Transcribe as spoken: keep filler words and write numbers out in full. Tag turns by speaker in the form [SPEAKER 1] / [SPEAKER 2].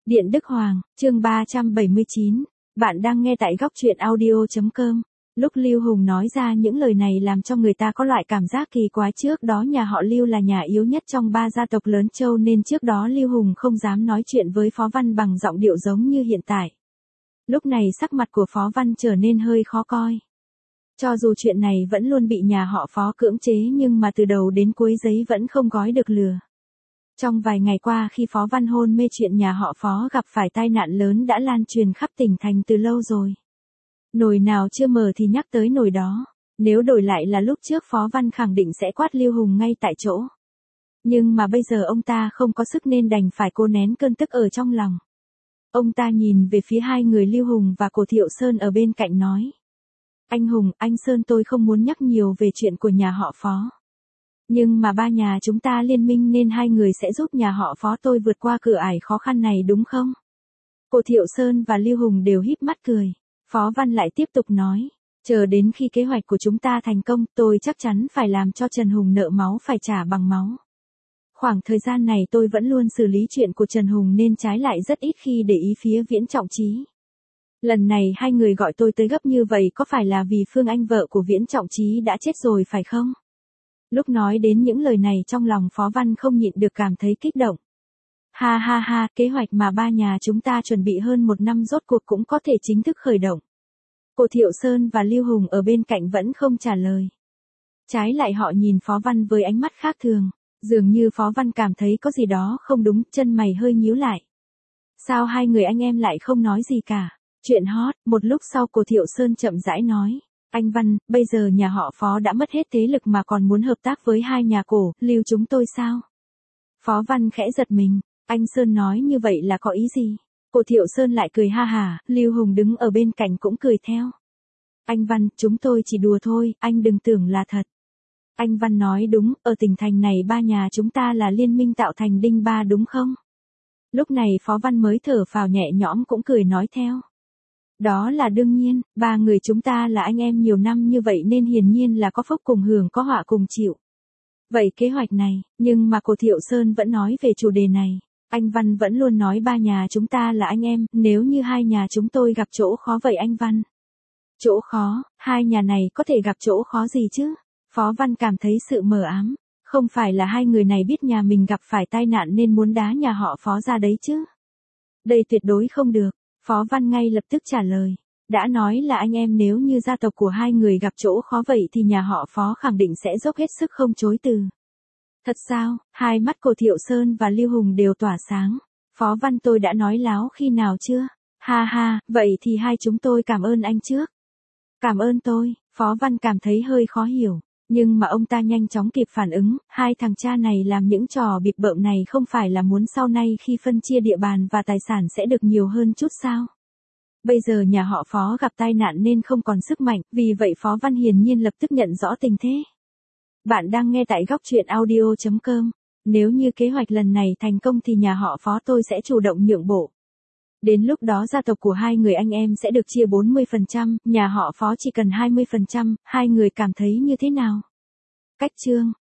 [SPEAKER 1] Điện Đức Hoàng, chương ba trăm bảy mươi chín. Bạn đang nghe tại góc truyện audio chấm com. Lúc Lưu Hùng nói ra những lời này làm cho người ta có loại cảm giác kỳ quái, trước đó nhà họ Lưu là nhà yếu nhất trong ba gia tộc lớn châu nên trước đó Lưu Hùng không dám nói chuyện với Phó Văn bằng giọng điệu giống như hiện tại. Lúc này sắc mặt của Phó Văn trở nên hơi khó coi. Cho dù chuyện này vẫn luôn bị nhà họ Phó cưỡng chế nhưng mà từ đầu đến cuối giấy vẫn không gói được lừa. Trong vài ngày qua khi Phó Văn hôn mê, chuyện nhà họ Phó gặp phải tai nạn lớn đã lan truyền khắp tỉnh thành từ lâu rồi. Nồi nào chưa mở thì nhắc tới nồi đó. Nếu đổi lại là lúc trước, Phó Văn khẳng định sẽ quát Lưu Hùng ngay tại chỗ. Nhưng mà bây giờ ông ta không có sức nên đành phải cố nén cơn tức ở trong lòng. Ông ta nhìn về phía hai người Lưu Hùng và Cổ Thiệu Sơn ở bên cạnh nói: Anh Hùng, anh Sơn, tôi không muốn nhắc nhiều về chuyện của nhà họ Phó. Nhưng mà ba nhà chúng ta liên minh nên hai người sẽ giúp nhà họ Phó tôi vượt qua cửa ải khó khăn này đúng không? Cổ Thiệu Sơn và Lưu Hùng đều híp mắt cười. Phó Văn lại tiếp tục nói: Chờ đến khi kế hoạch của chúng ta thành công, tôi chắc chắn phải làm cho Trần Hùng nợ máu phải trả bằng máu. Khoảng thời gian này tôi vẫn luôn xử lý chuyện của Trần Hùng nên trái lại rất ít khi để ý phía Viễn Trọng Chí. Lần này hai người gọi tôi tới gấp như vậy có phải là vì Phương Anh vợ của Viễn Trọng Chí đã chết rồi phải không? Lúc nói đến những lời này trong lòng Phó Văn không nhịn được cảm thấy kích động. Ha ha ha, kế hoạch mà ba nhà chúng ta chuẩn bị hơn một năm rốt cuộc cũng có thể chính thức khởi động. Cổ Thiệu Sơn và Lưu Hùng ở bên cạnh vẫn không trả lời. Trái lại họ nhìn Phó Văn với ánh mắt khác thường, dường như Phó Văn cảm thấy có gì đó không đúng, chân mày hơi nhíu lại. Sao hai người anh em lại không nói gì cả? Chuyện hot. Một lúc sau Cổ Thiệu Sơn chậm rãi nói: Anh Văn, bây giờ nhà họ Phó đã mất hết thế lực mà còn muốn hợp tác với hai nhà Cổ, Lưu chúng tôi sao? Phó Văn khẽ giật mình. Anh Sơn nói như vậy là có ý gì? Cổ Thiệu Sơn lại cười ha hả, Lưu Hùng đứng ở bên cạnh cũng cười theo. Anh Văn, chúng tôi chỉ đùa thôi, anh đừng tưởng là thật. Anh Văn nói đúng, ở tỉnh thành này ba nhà chúng ta là liên minh tạo thành đinh ba đúng không? Lúc này Phó Văn mới thở phào nhẹ nhõm cũng cười nói theo. Đó là đương nhiên, ba người chúng ta là anh em nhiều năm như vậy nên hiển nhiên là có phúc cùng hưởng có họa cùng chịu. Vậy kế hoạch này, nhưng mà Cổ Thiệu Sơn vẫn nói về chủ đề này. Anh Văn vẫn luôn nói ba nhà chúng ta là anh em, nếu như hai nhà chúng tôi gặp chỗ khó vậy anh Văn. Chỗ khó, hai nhà này có thể gặp chỗ khó gì chứ? Phó Văn cảm thấy sự mờ ám, không phải là hai người này biết nhà mình gặp phải tai nạn nên muốn đá nhà họ Phó ra đấy chứ? Đây tuyệt đối không được. Phó Văn ngay lập tức trả lời. Đã nói là anh em, nếu như gia tộc của hai người gặp chỗ khó vậy thì nhà họ Phó khẳng định sẽ dốc hết sức không chối từ. Thật sao? Hai mắt Cổ Thiệu Sơn và Lưu Hùng đều tỏa sáng. Phó Văn, tôi đã nói láo khi nào chưa? Ha ha, vậy thì hai chúng tôi cảm ơn anh trước. Cảm ơn tôi. Phó Văn cảm thấy hơi khó hiểu. Nhưng mà ông ta nhanh chóng kịp phản ứng, hai thằng cha này làm những trò bịp bợm này không phải là muốn sau này khi phân chia địa bàn và tài sản sẽ được nhiều hơn chút sao? Bây giờ nhà họ Phó gặp tai nạn nên không còn sức mạnh, vì vậy Phó Văn hiển nhiên lập tức nhận rõ tình thế. Bạn đang nghe tại góc truyện audio chấm com. Nếu như kế hoạch lần này thành công thì nhà họ Phó tôi sẽ chủ động nhượng bộ. Đến lúc đó gia tộc của hai người anh em sẽ được chia bốn mươi phần trăm, nhà họ Phó chỉ cần hai mươi phần trăm, hai người cảm thấy như thế nào? Cách chương.